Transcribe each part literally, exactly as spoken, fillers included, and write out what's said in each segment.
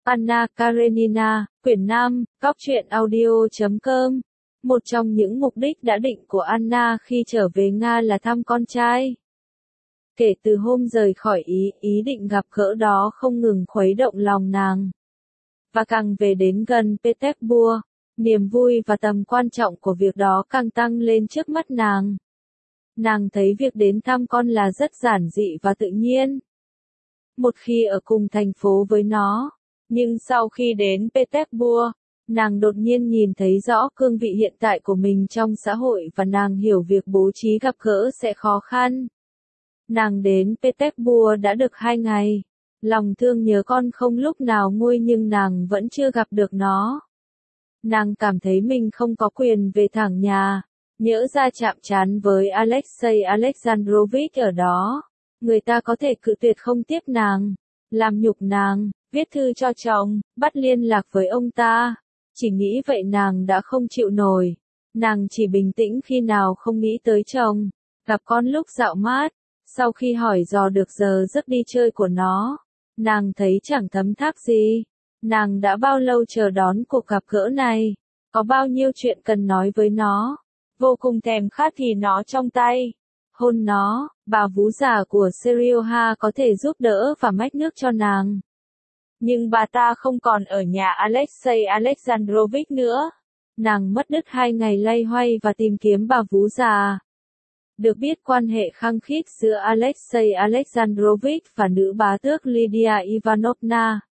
Anna Karenina, quyển năm, góc truyện audio chấm com. Một trong những mục đích đã định của Anna khi trở về Nga là thăm con trai. Kể từ hôm rời khỏi Ý, ý định gặp gỡ đó không ngừng khuấy động lòng nàng. Và càng về đến gần Petersburg, niềm vui và tầm quan trọng của việc đó càng tăng lên trước mắt nàng. Nàng thấy việc đến thăm con là rất giản dị và tự nhiên. Một khi ở cùng thành phố với nó, nhưng sau khi đến Petersburg, nàng đột nhiên nhìn thấy rõ cương vị hiện tại của mình trong xã hội và nàng hiểu việc bố trí gặp gỡ sẽ khó khăn. Nàng đến Petersburg đã được hai ngày. Lòng thương nhớ con không lúc nào nguôi nhưng nàng vẫn chưa gặp được nó. Nàng cảm thấy mình không có quyền về thẳng nhà, nhỡ ra chạm trán với Alexei Alexandrovich ở đó. Người ta có thể cự tuyệt không tiếp nàng, làm nhục nàng, viết thư cho chồng, bắt liên lạc với ông ta. Chỉ nghĩ vậy nàng đã không chịu nổi. Nàng chỉ bình tĩnh khi nào không nghĩ tới chồng, gặp con lúc dạo mát. Sau khi hỏi dò được giờ giấc đi chơi của nó, nàng thấy chẳng thấm tháp gì. Nàng đã bao lâu chờ đón cuộc gặp gỡ này, có bao nhiêu chuyện cần nói với nó, vô cùng thèm khát thì nó trong tay. Hôn nó, bà vú già của Serioha có thể giúp đỡ và mách nước cho nàng. Nhưng bà ta không còn ở nhà Alexei Alexandrovich nữa. Nàng mất đứt hai ngày loay hoay và tìm kiếm bà vú già. Được biết quan hệ khăng khít giữa Alexei Alexandrovich và nữ bá tước Lydia Ivanovna.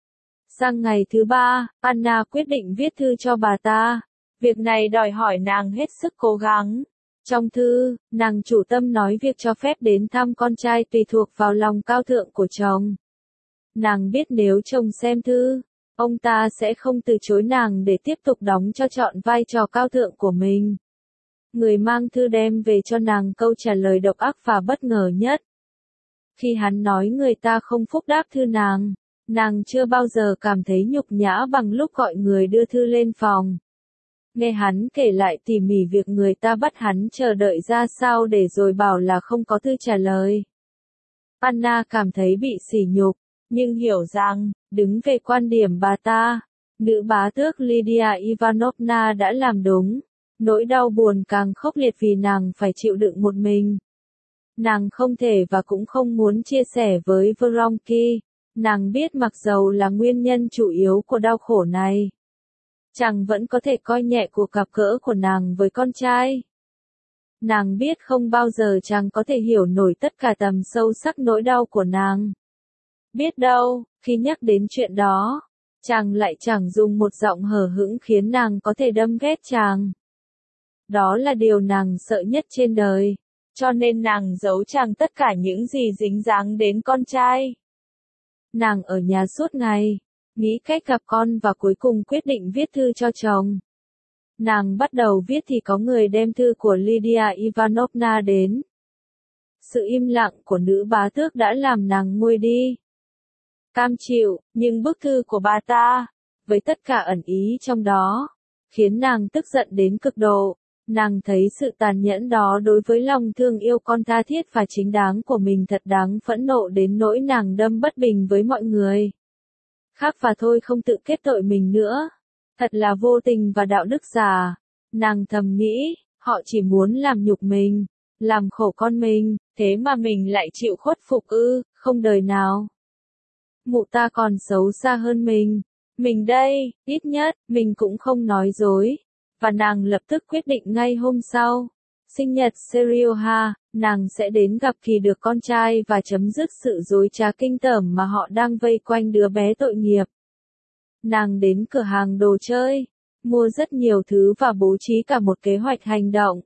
Sang ngày thứ ba, Anna quyết định viết thư cho bà ta. Việc này đòi hỏi nàng hết sức cố gắng. Trong thư, nàng chủ tâm nói việc cho phép đến thăm con trai tùy thuộc vào lòng cao thượng của chồng. Nàng biết nếu chồng xem thư, ông ta sẽ không từ chối nàng để tiếp tục đóng cho trọn vai trò cao thượng của mình. Người mang thư đem về cho nàng câu trả lời độc ác và bất ngờ nhất. Khi hắn nói người ta không phúc đáp thư nàng, nàng chưa bao giờ cảm thấy nhục nhã bằng lúc gọi người đưa thư lên phòng. Nghe hắn kể lại tỉ mỉ việc người ta bắt hắn chờ đợi ra sao để rồi bảo là không có thư trả lời. Anna cảm thấy bị sỉ nhục, nhưng hiểu rằng, đứng về quan điểm bà ta, nữ bá tước Lydia Ivanovna đã làm đúng. Nỗi đau buồn càng khốc liệt vì nàng phải chịu đựng một mình. Nàng không thể và cũng không muốn chia sẻ với Vronsky. Nàng biết mặc dầu là nguyên nhân chủ yếu của đau khổ này, chàng vẫn có thể coi nhẹ cuộc gặp gỡ của nàng với con trai. Nàng biết không bao giờ chàng có thể hiểu nổi tất cả tầm sâu sắc nỗi đau của nàng. Biết đâu, khi nhắc đến chuyện đó, chàng lại chẳng dùng một giọng hờ hững khiến nàng có thể đâm ghét chàng. Đó là điều nàng sợ nhất trên đời, cho nên nàng giấu chàng tất cả những gì dính dáng đến con trai. Nàng ở nhà suốt ngày, nghĩ cách gặp con và cuối cùng quyết định viết thư cho chồng. Nàng bắt đầu viết thì có người đem thư của Lydia Ivanovna đến. Sự im lặng của nữ bá tước đã làm nàng nguôi đi. Cam chịu, nhưng bức thư của bà ta, với tất cả ẩn ý trong đó, khiến nàng tức giận đến cực độ. Nàng thấy sự tàn nhẫn đó đối với lòng thương yêu con tha thiết và chính đáng của mình thật đáng phẫn nộ đến nỗi nàng đâm bất bình với mọi người. Khác và thôi không tự kết tội mình nữa. Thật là vô tình và đạo đức giả. Nàng thầm nghĩ, họ chỉ muốn làm nhục mình, làm khổ con mình, thế mà mình lại chịu khuất phục ư, không đời nào. Mụ ta còn xấu xa hơn mình. Mình đây, ít nhất, mình cũng không nói dối. Và nàng lập tức quyết định ngay hôm sau, sinh nhật Serioha, nàng sẽ đến gặp Kỳ được con trai và chấm dứt sự dối trá kinh tởm mà họ đang vây quanh đứa bé tội nghiệp. Nàng đến cửa hàng đồ chơi, mua rất nhiều thứ và bố trí cả một kế hoạch hành động.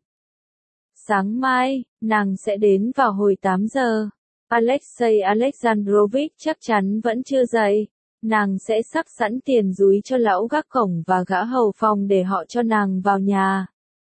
Sáng mai, nàng sẽ đến vào hồi tám giờ. Alexei Alexandrovich chắc chắn vẫn chưa dậy. Nàng sẽ sắp sẵn tiền dúi cho lão gác cổng và gã hầu phòng để họ cho nàng vào nhà.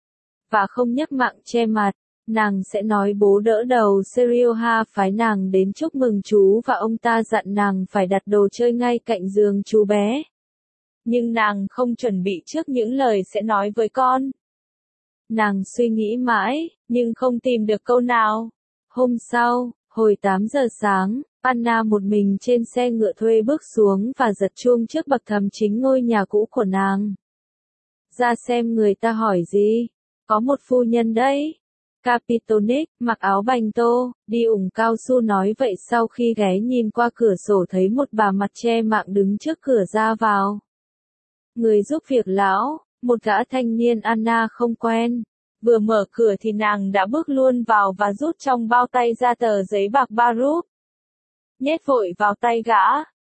Và không nhấc mạng che mặt, nàng sẽ nói bố đỡ đầu Serioha phái nàng đến chúc mừng chú và ông ta dặn nàng phải đặt đồ chơi ngay cạnh giường chú bé. Nhưng nàng không chuẩn bị trước những lời sẽ nói với con. Nàng suy nghĩ mãi, nhưng không tìm được câu nào. Hôm sau, hồi tám giờ sáng, Anna một mình trên xe ngựa thuê bước xuống và giật chuông trước bậc thềm chính ngôi nhà cũ của nàng. Ra xem người ta hỏi gì. Có một phu nhân đấy. Capitonic, mặc áo bành tô, đi ủng cao su nói vậy sau khi ghé nhìn qua cửa sổ thấy một bà mặt che mạng đứng trước cửa ra vào. Người giúp việc lão, một gã thanh niên Anna không quen. Vừa mở cửa thì nàng đã bước luôn vào và rút trong bao tay ra tờ giấy bạc ba rúp. Nhét vội vào tay gã.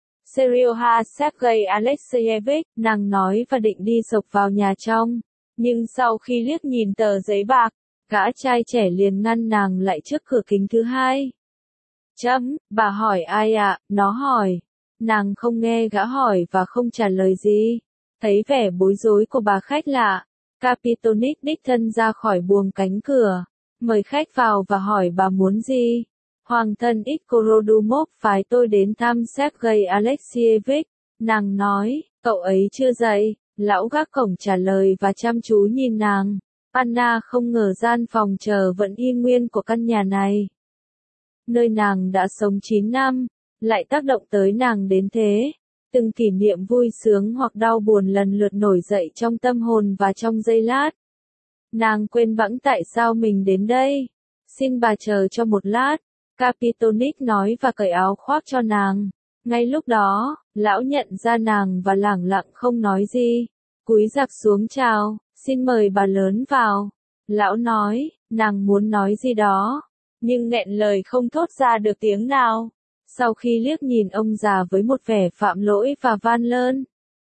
Serioha Sergei Alexeyevich, nàng nói và định đi sộc vào nhà trong. Nhưng sau khi liếc nhìn tờ giấy bạc, gã trai trẻ liền ngăn nàng lại trước cửa kính thứ hai. Chấm, bà hỏi ai ạ? À? Nó hỏi. Nàng không nghe gã hỏi và không trả lời gì. Thấy vẻ bối rối của bà khách lạ, Capitonic đích thân ra khỏi buồng cánh cửa, mời khách vào và hỏi bà muốn gì. Hoàng thân Ikorodumov phái tôi đến thăm Sergei Alexeyevich. Nàng nói, cậu ấy chưa dậy. Lão gác cổng trả lời và chăm chú nhìn nàng. Anna không ngờ gian phòng chờ vẫn y nguyên của căn nhà này. Nơi nàng đã sống chín năm, lại tác động tới nàng đến thế. Từng kỷ niệm vui sướng hoặc đau buồn lần lượt nổi dậy trong tâm hồn và trong giây lát. Nàng quên bẵng tại sao mình đến đây. Xin bà chờ cho một lát. Capitonic nói và cởi áo khoác cho nàng. Ngay lúc đó, lão nhận ra nàng và lẳng lặng không nói gì. Cúi gạp xuống chào, xin mời bà lớn vào. Lão nói, nàng muốn nói gì đó, nhưng nghẹn lời không thốt ra được tiếng nào. Sau khi liếc nhìn ông già với một vẻ phạm lỗi và van lơn,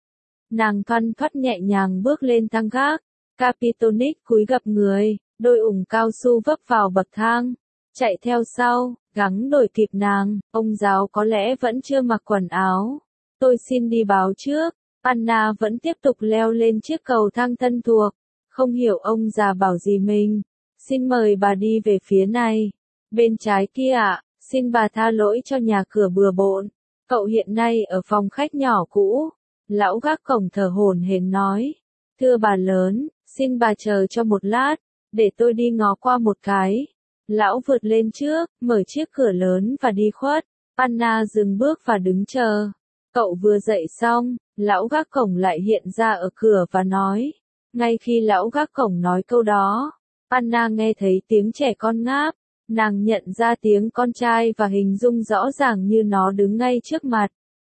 nàng thoăn thoắt nhẹ nhàng bước lên thang gác. Capitonic cúi gập người, đôi ủng cao su vấp vào bậc thang, chạy theo sau, gắng đuổi kịp nàng. Ông giáo có lẽ vẫn chưa mặc quần áo. Tôi xin đi báo trước. Anna vẫn tiếp tục leo lên chiếc cầu thang thân thuộc, không hiểu ông già bảo gì mình. Xin mời bà đi về phía này. Bên trái kia ạ, xin bà tha lỗi cho nhà cửa bừa bộn. Cậu hiện nay ở phòng khách nhỏ cũ. Lão gác cổng thở hổn hển nói. Thưa bà lớn, xin bà chờ cho một lát, để tôi đi ngó qua một cái. Lão vượt lên trước, mở chiếc cửa lớn và đi khuất. Anna dừng bước và đứng chờ. Cậu vừa dậy xong, lão gác cổng lại hiện ra ở cửa và nói. Ngay khi lão gác cổng nói câu đó, Anna nghe thấy tiếng trẻ con ngáp. Nàng nhận ra tiếng con trai và hình dung rõ ràng như nó đứng ngay trước mặt.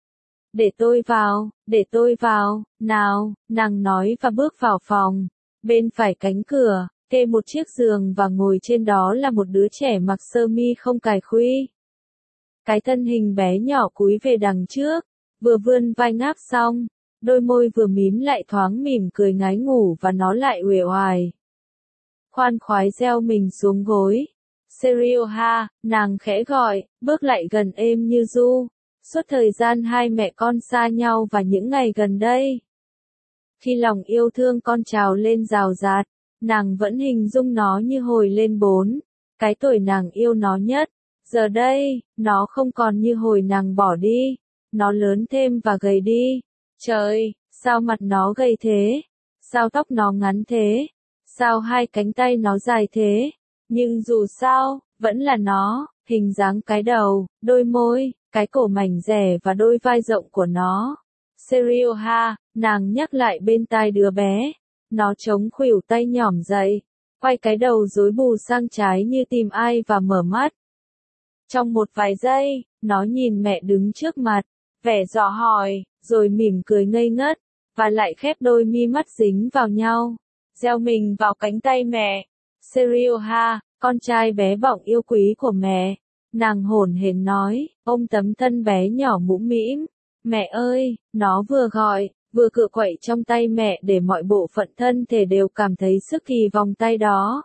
Để tôi vào, để tôi vào, nào, nàng nói và bước vào phòng. Bên phải cánh cửa, kê một chiếc giường và ngồi trên đó là một đứa trẻ mặc sơ mi không cài khuy. Cái thân hình bé nhỏ cúi về đằng trước, vừa vươn vai ngáp xong, đôi môi vừa mím lại thoáng mỉm cười ngái ngủ và nó lại uể oải. Khoan khoái gieo mình xuống gối. Serioha, nàng khẽ gọi, bước lại gần êm như ru. Suốt thời gian hai mẹ con xa nhau và những ngày gần đây, khi lòng yêu thương con trào lên rào rạt, nàng vẫn hình dung nó như hồi lên bốn, cái tuổi nàng yêu nó nhất. Giờ đây, nó không còn như hồi nàng bỏ đi, nó lớn thêm và gầy đi. Trời, sao mặt nó gầy thế? Sao tóc nó ngắn thế? Sao hai cánh tay nó dài thế? Nhưng dù sao, vẫn là nó, hình dáng cái đầu, đôi môi, cái cổ mảnh dẻ và đôi vai rộng của nó. Serioha, nàng nhắc lại bên tai đứa bé. Nó chống khuỷu tay nhỏm dậy, quay cái đầu rối bù sang trái như tìm ai và mở mắt. Trong một vài giây, nó nhìn mẹ đứng trước mặt, vẻ dò hỏi, rồi mỉm cười ngây ngất, và lại khép đôi mi mắt dính vào nhau, gieo mình vào cánh tay mẹ. Serioha, con trai bé bỏng yêu quý của mẹ. Nàng hổn hển nói, ôm tấm thân bé nhỏ mũm mĩm. Mẹ ơi, nó vừa gọi, vừa cựa quậy trong tay mẹ để mọi bộ phận thân thể đều cảm thấy sức kỳ vòng tay đó.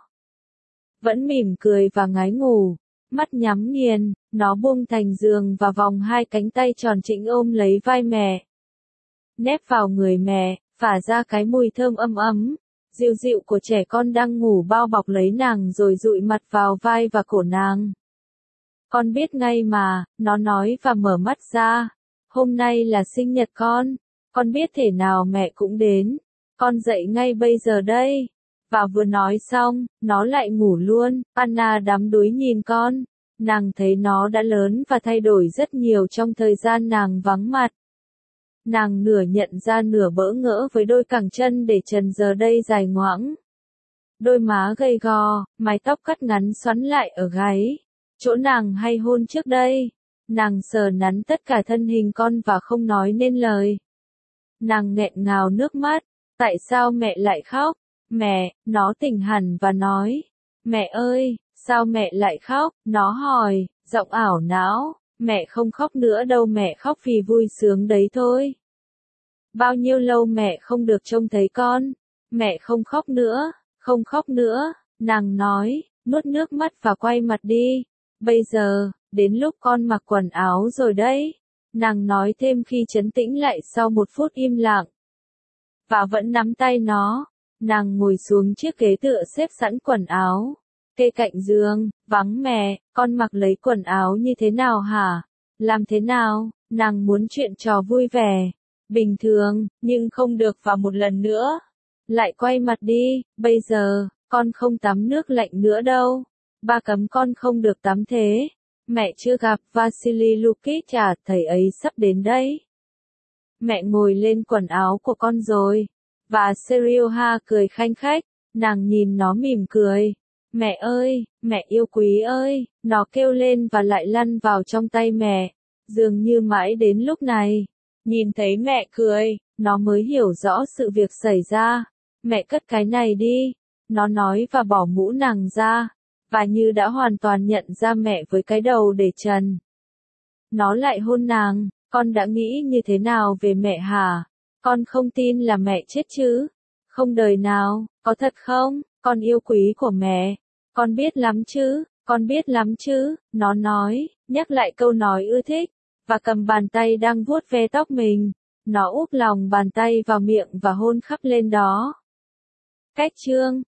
Vẫn mỉm cười và ngái ngủ, mắt nhắm nghiền, nó buông thành giường và vòng hai cánh tay tròn trĩnh ôm lấy vai mẹ. Nép vào người mẹ, phả ra cái mùi thơm ấm ấm, dịu dịu của trẻ con đang ngủ bao bọc lấy nàng rồi dụi mặt vào vai và cổ nàng. Con biết ngay mà, nó nói và mở mắt ra. Hôm nay là sinh nhật con. Con biết thể nào mẹ cũng đến. Con dậy ngay bây giờ đây. Và vừa nói xong, nó lại ngủ luôn. Anna đắm đuối nhìn con. Nàng thấy nó đã lớn và thay đổi rất nhiều trong thời gian nàng vắng mặt. Nàng nửa nhận ra nửa bỡ ngỡ với đôi cẳng chân để trần giờ đây dài ngoãng. Đôi má gầy gò, mái tóc cắt ngắn xoắn lại ở gáy. Chỗ nàng hay hôn trước đây. Nàng sờ nắn tất cả thân hình con và không nói nên lời. Nàng nghẹn ngào nước mắt. Tại sao mẹ lại khóc? Mẹ, nó tỉnh hẳn và nói. Mẹ ơi, sao mẹ lại khóc? Nó hỏi, giọng ảo não. Mẹ không khóc nữa đâu, mẹ khóc vì vui sướng đấy thôi. Bao nhiêu lâu mẹ không được trông thấy con? Mẹ không khóc nữa, không khóc nữa, nàng nói, nuốt nước mắt và quay mặt đi. Bây giờ, đến lúc con mặc quần áo rồi đấy. Nàng nói thêm khi trấn tĩnh lại sau một phút im lặng. Và vẫn nắm tay nó. Nàng ngồi xuống chiếc ghế tựa xếp sẵn quần áo. Kê cạnh giường, vắng mẹ, con mặc lấy quần áo như thế nào hả? Làm thế nào? Nàng muốn chuyện trò vui vẻ. Bình thường, nhưng không được và một lần nữa. Lại quay mặt đi, bây giờ, con không tắm nước lạnh nữa đâu. Ba cấm con không được tắm thế. Mẹ chưa gặp Vasily Lukich à, thầy ấy sắp đến đấy. Mẹ ngồi lên quần áo của con rồi. Và Serioha cười khanh khách, nàng nhìn nó mỉm cười. Mẹ ơi, mẹ yêu quý ơi, nó kêu lên và lại lăn vào trong tay mẹ. Dường như mãi đến lúc này, nhìn thấy mẹ cười, nó mới hiểu rõ sự việc xảy ra. Mẹ cất cái này đi, nó nói và bỏ mũ nàng ra, và như đã hoàn toàn nhận ra mẹ với cái đầu để trần. Nó lại hôn nàng, con đã nghĩ như thế nào về mẹ hả? Con không tin là mẹ chết chứ? Không đời nào, có thật không? Con yêu quý của mẹ. Con biết lắm chứ, con biết lắm chứ, nó nói, nhắc lại câu nói ưa thích, và cầm bàn tay đang vuốt ve tóc mình. Nó úp lòng bàn tay vào miệng và hôn khắp lên đó. Cách chương